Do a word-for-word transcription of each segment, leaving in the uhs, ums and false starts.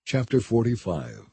Chapter forty-five.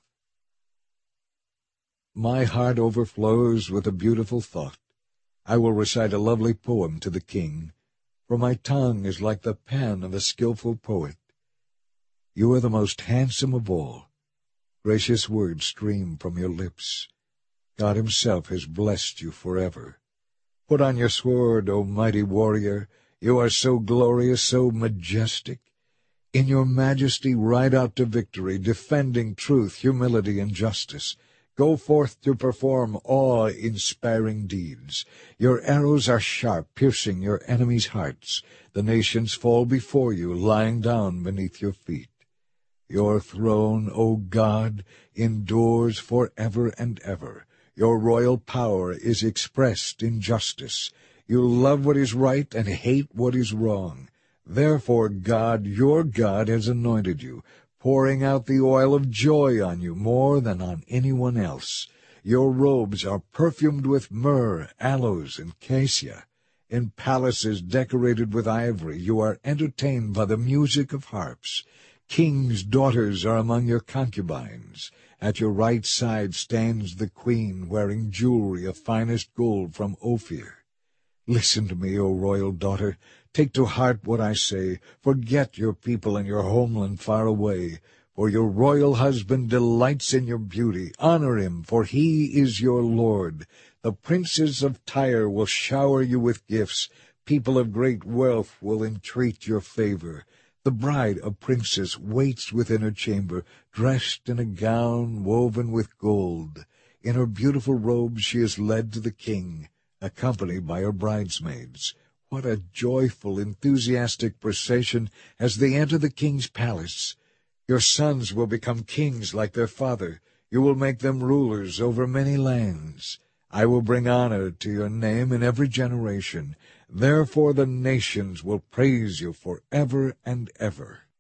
My heart overflows with a beautiful thought. I will recite a lovely poem to the king, for my tongue is like the pen of a skilful poet. You are the most handsome of all. Gracious words stream from your lips. God himself has blessed you forever. Put on your sword, O mighty warrior. You are so glorious, so majestic. In your majesty ride out to victory, defending truth, humility, and justice. Go forth to perform awe-inspiring deeds. Your arrows are sharp, piercing your enemies' hearts. The nations fall before you, lying down beneath your feet. Your throne, O God, endures forever and ever. Your royal power is expressed in justice. You love what is right and hate what is wrong. Therefore God, your God, has anointed you, pouring out the oil of joy on you more than on anyone else. Your robes are perfumed with myrrh, aloes, and cassia. In palaces decorated with ivory you are entertained by the music of harps. Kings' daughters are among your concubines. At your right side stands the queen, wearing jewelry of finest gold from Ophir. Listen to me, O royal daughter. Take to heart what I say. Forget your people and your homeland far away. For your royal husband delights in your beauty. Honor him, for he is your lord. The princes of Tyre will shower you with gifts. People of great wealth will entreat your favor. The bride of princes waits within her chamber, dressed in a gown woven with gold. In her beautiful robes she is led to the king, accompanied by her bridesmaids. What a joyful, enthusiastic procession as they enter the king's palace! Your sons will become kings like their father. You will make them rulers over many lands. I will bring honor to your name in every generation. Therefore the nations will praise you forever and ever.